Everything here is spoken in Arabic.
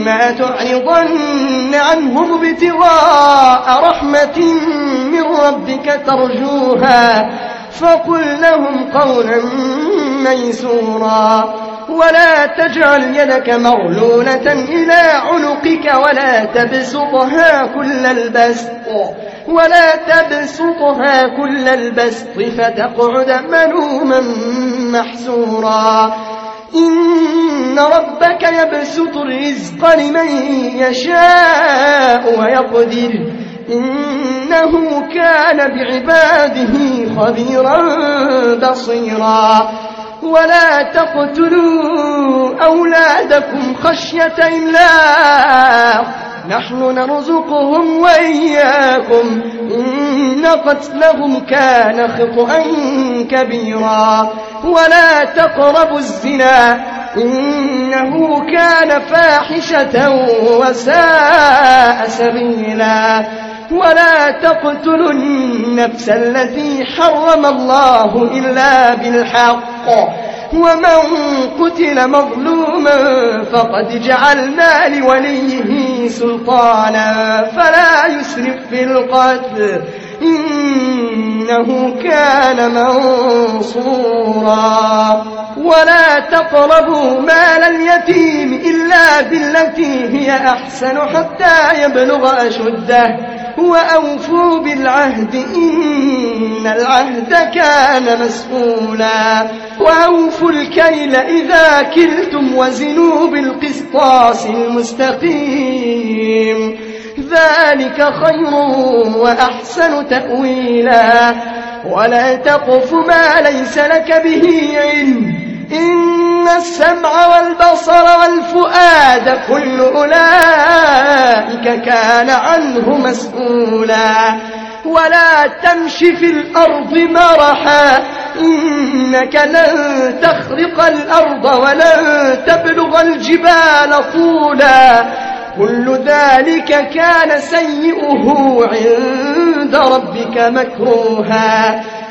إما تعرضن عنهم ابتغاء رحمة من ربك ترجوها فقل لهم قولا ميسورا ولا تجعل يدك مغلولة إلى عنقك ولا تبسطها كل البسط فتقعد ملوما محسورا إن ربك يبسط الرزق لمن يشاء ويقدر إنه كان بعباده خبيرا بصيرا ولا تقتلوا أولادكم خشية إملاق نحن نرزقهم وإياكم إن قتلهم كان خطأ كبيرا ولا تقربوا الزنا إنه كان فاحشة وساء سبيلا ولا تقتلوا النفس التي حرم الله إلا بالحق ومن قتل مظلوما فقد جعلنا لوليه سلطانا فلا يسرف في القتل إنه كان منصورا ولا تقربوا مال اليتيم إلا بالتي هي أحسن حتى يبلغ أشده وأوفوا بالعهد إن العهد كان مسؤولا وأوفوا الكيل إذا كلتم وزنوا بالقسطاس المستقيم ذلك خير وأحسن تأويلا ولا تقف ما ليس لك به علم إن السمع والبصر والفؤاد كل أولئك كان عنه مسؤولا ولا تمش في الأرض مرحا إنك لن تخرق الأرض ولن تبلغ الجبال طولا كل ذلك كان سيئه عند ربك مكروها